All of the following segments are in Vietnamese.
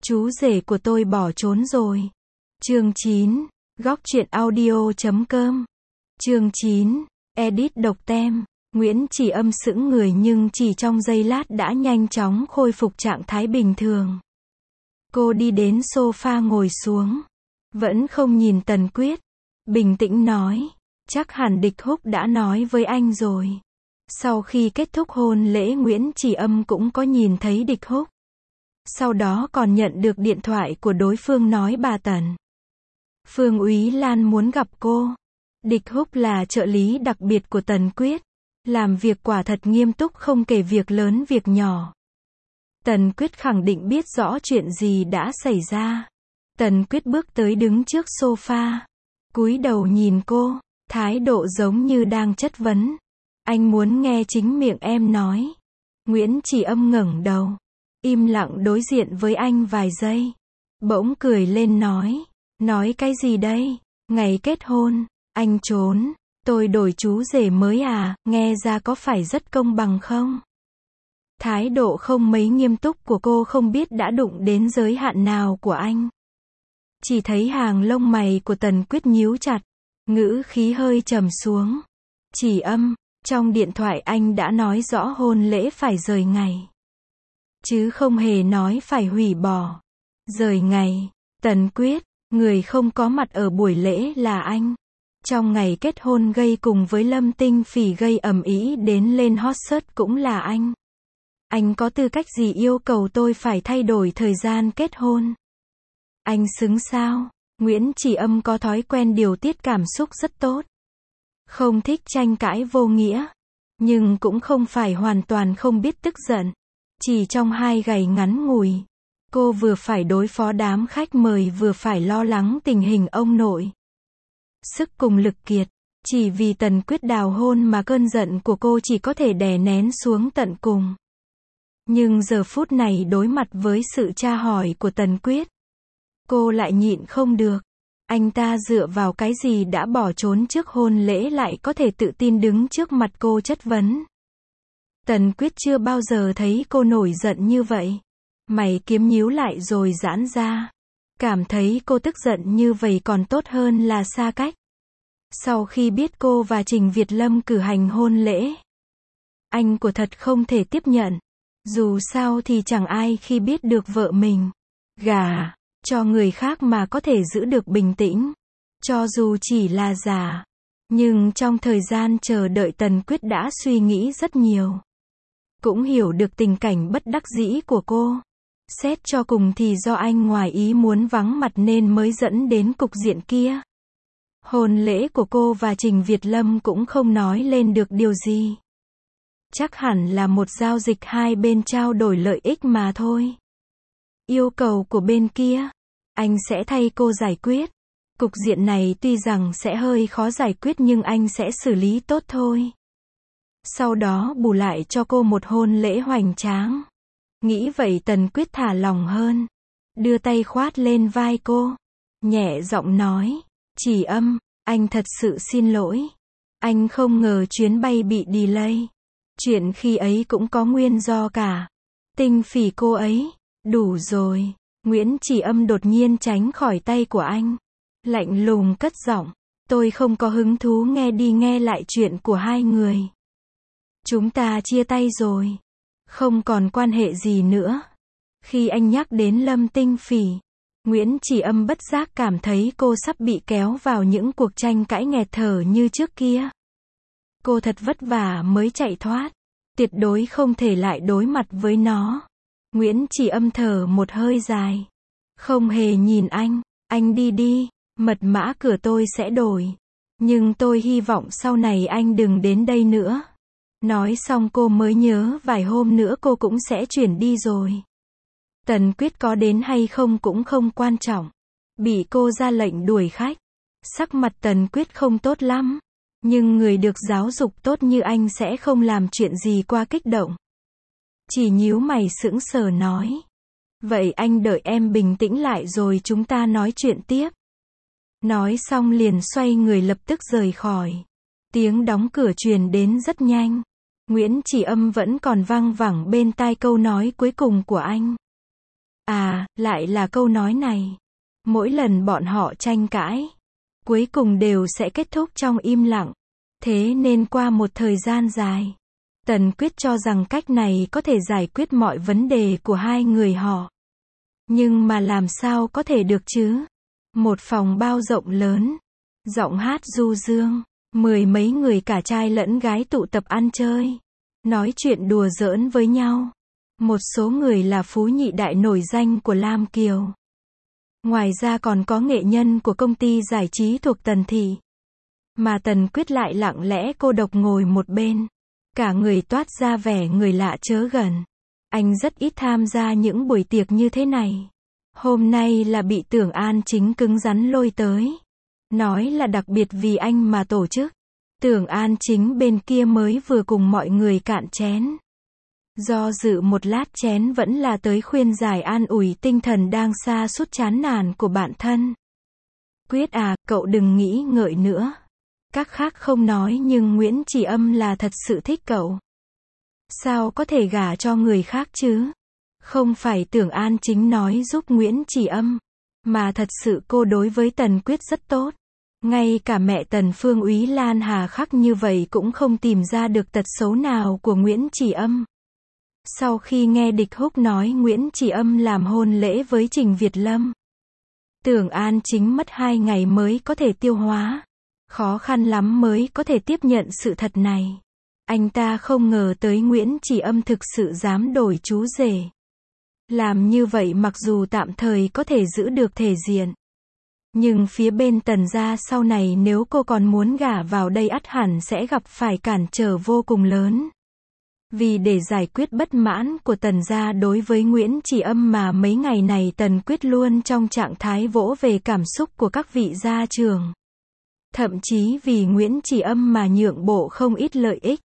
Chú rể của tôi bỏ trốn rồi. Chương 9, góc truyện audio.com. Chương 9, edit độc tem. Nguyễn Chỉ Âm sững người nhưng chỉ trong giây lát đã nhanh chóng khôi phục trạng thái bình thường. Cô đi đến sofa ngồi xuống. Vẫn không nhìn Tần Quyết. Bình tĩnh nói. Chắc hẳn Địch Húc đã nói với anh rồi. Sau khi kết thúc hôn lễ Nguyễn Chỉ Âm cũng có nhìn thấy Địch Húc. Sau đó còn nhận được điện thoại của đối phương nói bà Tần. Phương Úy Lan muốn gặp cô. Địch Húc là trợ lý đặc biệt của Tần Quyết. Làm việc quả thật nghiêm túc không kể việc lớn việc nhỏ. Tần Quyết khẳng định biết rõ chuyện gì đã xảy ra. Tần Quyết bước tới đứng trước sofa. Cúi đầu nhìn cô. Thái độ giống như đang chất vấn. Anh muốn nghe chính miệng em nói. Nguyễn Chỉ Âm ngẩng đầu. Im lặng đối diện với anh vài giây. Bỗng cười lên nói. Nói cái gì đây? Ngày kết hôn, anh trốn. Tôi đổi chú rể mới à, nghe ra có phải rất công bằng không? Thái độ không mấy nghiêm túc của cô không biết đã đụng đến giới hạn nào của anh. Chỉ thấy hàng lông mày của Tần Quyết nhíu chặt. Ngữ khí hơi trầm xuống. Chỉ Âm, trong điện thoại anh đã nói rõ hôn lễ phải rời ngày. Chứ không hề nói phải hủy bỏ. Rời ngày. Tần Quyết, người không có mặt ở buổi lễ là anh. Trong ngày kết hôn gây cùng với Lâm Tinh Phỉ gây ầm ĩ đến lên hot search cũng là anh. Anh có tư cách gì yêu cầu tôi phải thay đổi thời gian kết hôn? Anh xứng sao? Nguyễn Chỉ Âm có thói quen điều tiết cảm xúc rất tốt. Không thích tranh cãi vô nghĩa. Nhưng cũng không phải hoàn toàn không biết tức giận. Chỉ trong 2 ngày ngắn ngủi. Cô vừa phải đối phó đám khách mời vừa phải lo lắng tình hình ông nội. Sức cùng lực kiệt. Chỉ vì Tần Quyết đào hôn mà cơn giận của cô chỉ có thể đè nén xuống tận cùng. Nhưng giờ phút này đối mặt với sự tra hỏi của Tần Quyết. Cô lại nhịn không được. Anh ta dựa vào cái gì đã bỏ trốn trước hôn lễ lại có thể tự tin đứng trước mặt cô chất vấn. Tần Quyết chưa bao giờ thấy cô nổi giận như vậy. Mày kiếm nhíu lại rồi giãn ra. Cảm thấy cô tức giận như vậy còn tốt hơn là xa cách. Sau khi biết cô và Trình Việt Lâm cử hành hôn lễ. Anh của thật không thể tiếp nhận. Dù sao thì chẳng ai khi biết được vợ mình gả cho người khác mà có thể giữ được bình tĩnh. Cho dù chỉ là giả. Nhưng trong thời gian chờ đợi Tần Quyết đã suy nghĩ rất nhiều. Cũng hiểu được tình cảnh bất đắc dĩ của cô. Xét cho cùng thì do anh ngoài ý muốn vắng mặt nên mới dẫn đến cục diện kia. Hôn lễ của cô và Trình Việt Lâm cũng không nói lên được điều gì. Chắc hẳn là một giao dịch hai bên trao đổi lợi ích mà thôi. Yêu cầu của bên kia, anh sẽ thay cô giải quyết. Cục diện này tuy rằng sẽ hơi khó giải quyết nhưng anh sẽ xử lý tốt thôi. Sau đó bù lại cho cô một hôn lễ hoành tráng. Nghĩ vậy Tần Quyết thả lòng hơn. Đưa tay khoát lên vai cô. Nhẹ giọng nói. Chỉ Âm, anh thật sự xin lỗi. Anh không ngờ chuyến bay bị delay. Chuyện khi ấy cũng có nguyên do cả. Tinh Phỉ cô ấy. Đủ rồi. Nguyễn Chỉ Âm đột nhiên tránh khỏi tay của anh. Lạnh lùng cất giọng. Tôi không có hứng thú nghe đi nghe lại chuyện của hai người. Chúng ta chia tay rồi. Không còn quan hệ gì nữa. Khi anh nhắc đến Lâm Tinh Phỉ, Nguyễn Chỉ Âm bất giác cảm thấy cô sắp bị kéo vào những cuộc tranh cãi nghẹt thở như trước kia. Cô thật vất vả mới chạy thoát. Tuyệt đối không thể lại đối mặt với nó. Nguyễn Chỉ Âm thở một hơi dài. Không hề nhìn anh đi đi, mật mã cửa tôi sẽ đổi. Nhưng tôi hy vọng sau này anh đừng đến đây nữa. Nói xong cô mới nhớ vài hôm nữa cô cũng sẽ chuyển đi rồi. Tần Quyết có đến hay không cũng không quan trọng. Bị cô ra lệnh đuổi khách. Sắc mặt Tần Quyết không tốt lắm. Nhưng người được giáo dục tốt như anh sẽ không làm chuyện gì qua kích động. Chỉ nhíu mày sững sờ nói. Vậy anh đợi em bình tĩnh lại rồi chúng ta nói chuyện tiếp. Nói xong liền xoay người lập tức rời khỏi. Tiếng đóng cửa truyền đến rất nhanh. Nguyễn Chỉ Âm vẫn còn văng vẳng bên tai câu nói cuối cùng của anh. À, lại là câu nói này. Mỗi lần bọn họ tranh cãi, cuối cùng đều sẽ kết thúc trong im lặng. Thế nên qua một thời gian dài, Tần Quyết cho rằng cách này có thể giải quyết mọi vấn đề của hai người họ. Nhưng mà làm sao có thể được chứ? Một phòng bao rộng lớn, giọng hát du dương, mười mấy người cả trai lẫn gái tụ tập ăn chơi, nói chuyện đùa giỡn với nhau. Một số người là phú nhị đại nổi danh của Lam Kiều. Ngoài ra còn có nghệ nhân của công ty giải trí thuộc Tần thị. Mà Tần Quyết lại lặng lẽ cô độc ngồi một bên. Cả người toát ra vẻ người lạ chớ gần. Anh rất ít tham gia những buổi tiệc như thế này. Hôm nay là bị Tưởng An Chính cứng rắn lôi tới. Nói là đặc biệt vì anh mà tổ chức. Tưởng An Chính bên kia mới vừa cùng mọi người cạn chén. Do dự một lát chén vẫn là tới khuyên giải an ủi tinh thần đang sa sút chán nản của bạn thân. Quyết à, cậu đừng nghĩ ngợi nữa. Các khác không nói nhưng Nguyễn Chỉ Âm là thật sự thích cậu. Sao có thể gả cho người khác chứ? Không phải Tưởng An Chính nói giúp Nguyễn Chỉ Âm, mà thật sự cô đối với Tần Quyết rất tốt. Ngay cả mẹ Tần Phương Úy Lan hà khắc như vậy cũng không tìm ra được tật xấu nào của Nguyễn Chỉ Âm. Sau khi nghe Địch Húc nói Nguyễn Chỉ Âm làm hôn lễ với Trình Việt Lâm, Tưởng An Chính mất 2 ngày mới có thể tiêu hóa. Khó khăn lắm mới có thể tiếp nhận sự thật này. Anh ta không ngờ tới Nguyễn Chỉ Âm thực sự dám đổi chú rể. Làm như vậy mặc dù tạm thời có thể giữ được thể diện, nhưng phía bên Tần gia sau này nếu cô còn muốn gả vào đây ắt hẳn sẽ gặp phải cản trở vô cùng lớn. Vì để giải quyết bất mãn của Tần gia đối với Nguyễn Chỉ Âm mà mấy ngày này Tần Quyết luôn trong trạng thái vỗ về cảm xúc của các vị gia trưởng. Thậm chí vì Nguyễn Chỉ Âm mà nhượng bộ không ít lợi ích.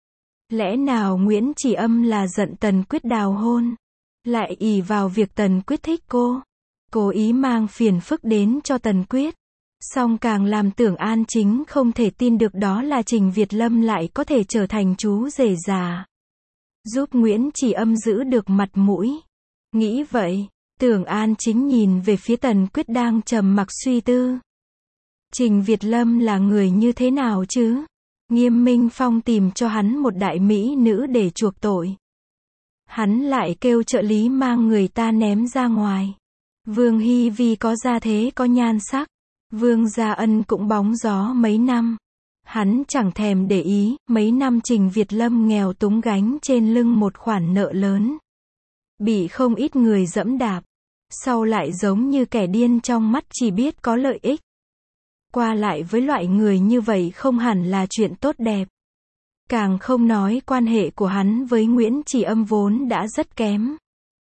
Lẽ nào Nguyễn Chỉ Âm là giận Tần Quyết đào hôn, lại ỷ vào việc Tần Quyết thích cô, cố ý mang phiền phức đến cho Tần Quyết. Song càng làm Tưởng An Chính không thể tin được đó là Trình Việt Lâm lại có thể trở thành chú rể già, giúp Nguyễn Chỉ Âm giữ được mặt mũi. Nghĩ vậy, Tưởng An Chính nhìn về phía Tần Quyết đang trầm mặc suy tư. Trình Việt Lâm là người như thế nào chứ? Nghiêm Minh Phong tìm cho hắn một đại mỹ nữ để chuộc tội. Hắn lại kêu trợ lý mang người ta ném ra ngoài. Vương Hy Vi có gia thế có nhan sắc. Vương Gia Ân cũng bóng gió mấy năm. Hắn chẳng thèm để ý, mấy năm Trình Việt Lâm nghèo túng gánh trên lưng một khoản nợ lớn. Bị không ít người dẫm đạp. Sau lại giống như kẻ điên trong mắt chỉ biết có lợi ích. Qua lại với loại người như vậy không hẳn là chuyện tốt đẹp. Càng không nói quan hệ của hắn với Nguyễn Chỉ Âm vốn đã rất kém.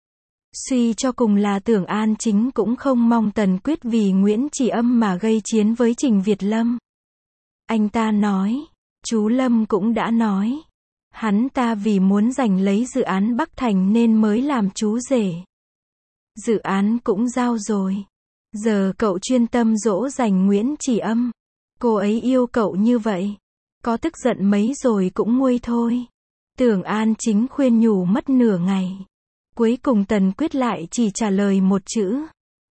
Suy cho cùng là Tưởng An Chính cũng không mong Tần Quyết vì Nguyễn Chỉ Âm mà gây chiến với Trình Việt Lâm. Anh ta nói, chú Lâm cũng đã nói, hắn ta vì muốn giành lấy dự án Bắc Thành nên mới làm chú rể. Dự án cũng giao rồi. Giờ cậu chuyên tâm dỗ dành Nguyễn Chỉ Âm. Cô ấy yêu cậu như vậy, có tức giận mấy rồi cũng nguôi thôi. Tưởng An Chính khuyên nhủ mất nửa ngày. Cuối cùng Tần Quyết lại chỉ trả lời một chữ.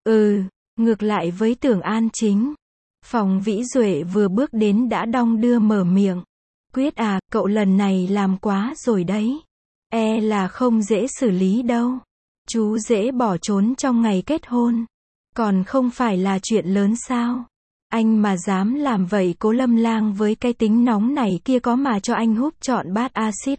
Ngược lại với Tưởng An Chính, Phòng Vĩ Duệ vừa bước đến đã đong đưa mở miệng. Quyết à, cậu lần này làm quá rồi đấy. E là không dễ xử lý đâu. Chú dễ bỏ trốn trong ngày kết hôn. Còn không phải là chuyện lớn sao? Anh mà dám làm vậy Cố Lâm Lang với cái tính nóng này kia có mà cho anh húp trọn bát axit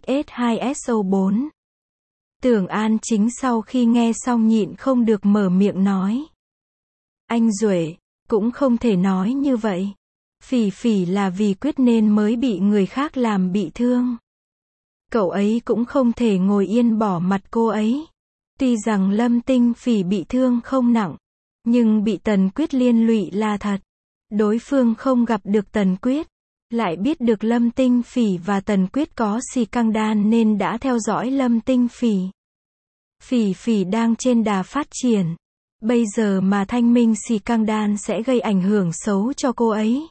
S2SO4. Tưởng An Chính sau khi nghe xong nhịn không được mở miệng nói. Anh Duệ, cũng không thể nói như vậy. Phỉ Phỉ là vì Quyết nên mới bị người khác làm bị thương. Cậu ấy cũng không thể ngồi yên bỏ mặt cô ấy. Tuy rằng Lâm Tinh Phỉ bị thương không nặng, nhưng bị Tần Quyết liên lụy là thật. Đối phương không gặp được Tần Quyết, lại biết được Lâm Tinh Phỉ và Tần Quyết có xì căng đan nên đã theo dõi Lâm Tinh Phỉ. Phỉ Phỉ đang trên đà phát triển. Bây giờ mà thanh minh xì căng đan sẽ gây ảnh hưởng xấu cho cô ấy.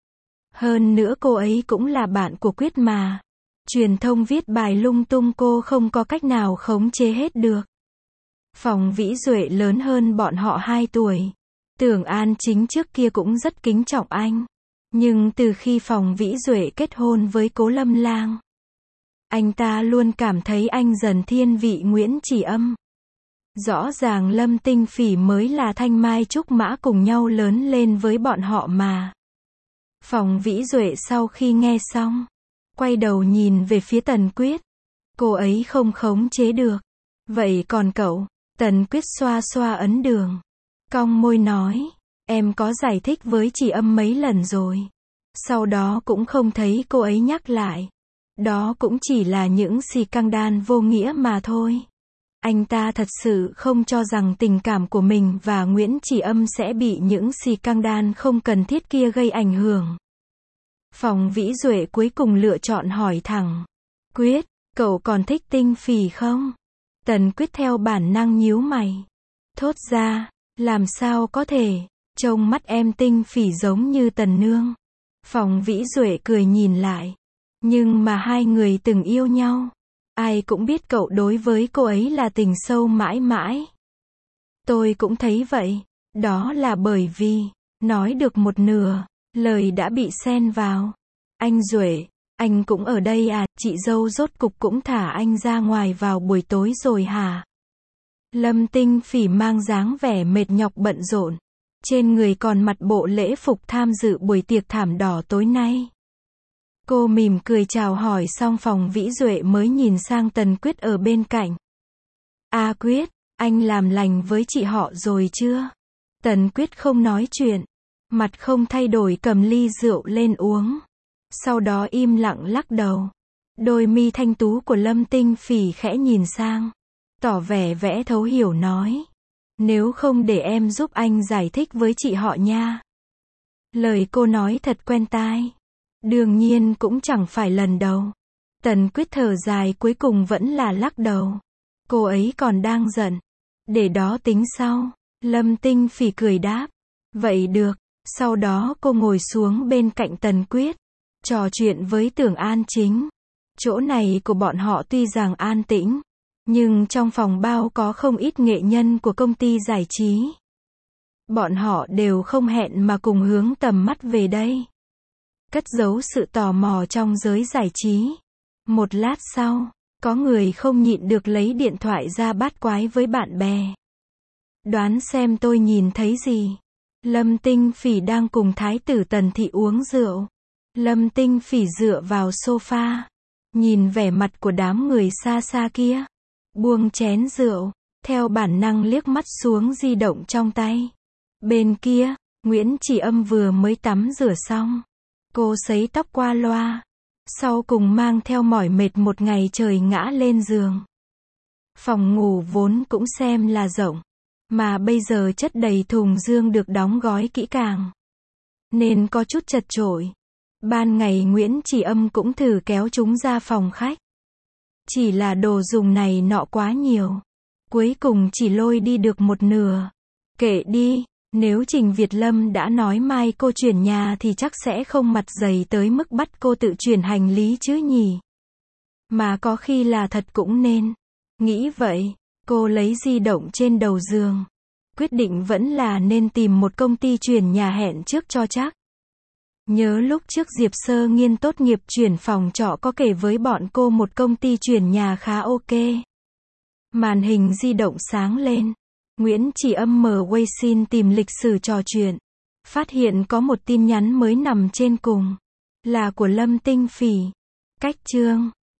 Hơn nữa cô ấy cũng là bạn của Quyết mà. Truyền thông viết bài lung tung cô không có cách nào khống chế hết được. Phòng Vĩ Duệ lớn hơn bọn họ 2 tuổi. Tưởng An Chính trước kia cũng rất kính trọng anh. Nhưng từ khi Phòng Vĩ Duệ kết hôn với Cố Lâm Lang, anh ta luôn cảm thấy anh dần thiên vị Nguyễn Chỉ Âm. Rõ ràng Lâm Tinh Phỉ mới là thanh mai trúc mã cùng nhau lớn lên với bọn họ mà. Phòng Vĩ Duệ sau khi nghe xong, quay đầu nhìn về phía Tần Quyết. Cô ấy không khống chế được. Vậy còn cậu? Tần Quyết xoa xoa ấn đường. Cong môi nói, em có giải thích với chị Âm mấy lần rồi. Sau đó cũng không thấy cô ấy nhắc lại. Đó cũng chỉ là những scandal vô nghĩa mà thôi. Anh ta thật sự không cho rằng tình cảm của mình và Nguyễn Chỉ Âm sẽ bị những scandal không cần thiết kia gây ảnh hưởng. Phòng Vĩ Duệ cuối cùng lựa chọn hỏi thẳng. Quyết, cậu còn thích Tinh Phỉ không? Tần Quyết theo bản năng nhíu mày. Thốt ra, làm sao có thể, trông mắt em Tinh Phỉ giống như Tần Nương. Phòng Vĩ Duệ cười nhìn lại. Nhưng mà hai người từng yêu nhau. Ai cũng biết cậu đối với cô ấy là tình sâu mãi mãi. Tôi cũng thấy vậy. Đó là bởi vì, nói được một nửa, lời đã bị xen vào. Anh Duệ, anh cũng ở đây à, chị dâu rốt cục cũng thả anh ra ngoài vào buổi tối rồi hả? Lâm Tinh Phỉ mang dáng vẻ mệt nhọc bận rộn. Trên người còn mặc bộ lễ phục tham dự buổi tiệc thảm đỏ tối nay. Cô mỉm cười chào hỏi xong Phòng Vĩ Duệ mới nhìn sang Tần Quyết ở bên cạnh. À Quyết, anh làm lành với chị họ rồi chưa? Tần Quyết không nói chuyện. Mặt không thay đổi cầm ly rượu lên uống. Sau đó im lặng lắc đầu. Đôi mi thanh tú của Lâm Tinh Phỉ khẽ nhìn sang. Tỏ vẻ vẽ thấu hiểu nói. Nếu không để em giúp anh giải thích với chị họ nha. Lời cô nói thật quen tai. Đương nhiên cũng chẳng phải lần đầu. Tần Quyết thở dài cuối cùng vẫn là lắc đầu. Cô ấy còn đang giận. Để đó tính sau. Lâm Tinh Phỉ cười đáp. Vậy được. Sau đó cô ngồi xuống bên cạnh Tần Quyết. Trò chuyện với Tưởng An Chính. Chỗ này của bọn họ tuy rằng an tĩnh. Nhưng trong phòng bao có không ít nghệ nhân của công ty giải trí. Bọn họ đều không hẹn mà cùng hướng tầm mắt về đây. Cất giấu sự tò mò trong giới giải trí. Một lát sau, có người không nhịn được lấy điện thoại ra bát quái với bạn bè. Đoán xem tôi nhìn thấy gì? Lâm Tinh Phỉ đang cùng Thái tử Tần Thị uống rượu. Lâm Tinh Phỉ dựa vào sofa. Nhìn vẻ mặt của đám người xa xa kia. Buông chén rượu. Theo bản năng liếc mắt xuống di động trong tay. Bên kia, Nguyễn Chỉ Âm vừa mới tắm rửa xong. Cô sấy tóc qua loa. Sau cùng mang theo mỏi mệt một ngày trời ngã lên giường. Phòng ngủ vốn cũng xem là rộng. Mà bây giờ chất đầy thùng dương được đóng gói kỹ càng. Nên có chút chật chội. Ban ngày Nguyễn Chỉ Âm cũng thử kéo chúng ra phòng khách. Chỉ là đồ dùng này nọ quá nhiều. Cuối cùng chỉ lôi đi được một nửa. Kệ đi. Nếu Trình Việt Lâm đã nói mai cô chuyển nhà thì chắc sẽ không mặt dày tới mức bắt cô tự chuyển hành lý chứ nhỉ. Mà có khi là thật cũng nên. Nghĩ vậy, cô lấy di động trên đầu giường. Quyết định vẫn là nên tìm một công ty chuyển nhà hẹn trước cho chắc. Nhớ lúc trước Diệp Sơ Nghiên tốt nghiệp chuyển phòng trọ có kể với bọn cô một công ty chuyển nhà khá ok. Màn hình di động sáng lên. Nguyễn Chỉ Âm mở Weixin tìm lịch sử trò chuyện. Phát hiện có một tin nhắn mới nằm trên cùng. Là của Lâm Tinh Phỉ. Cách chương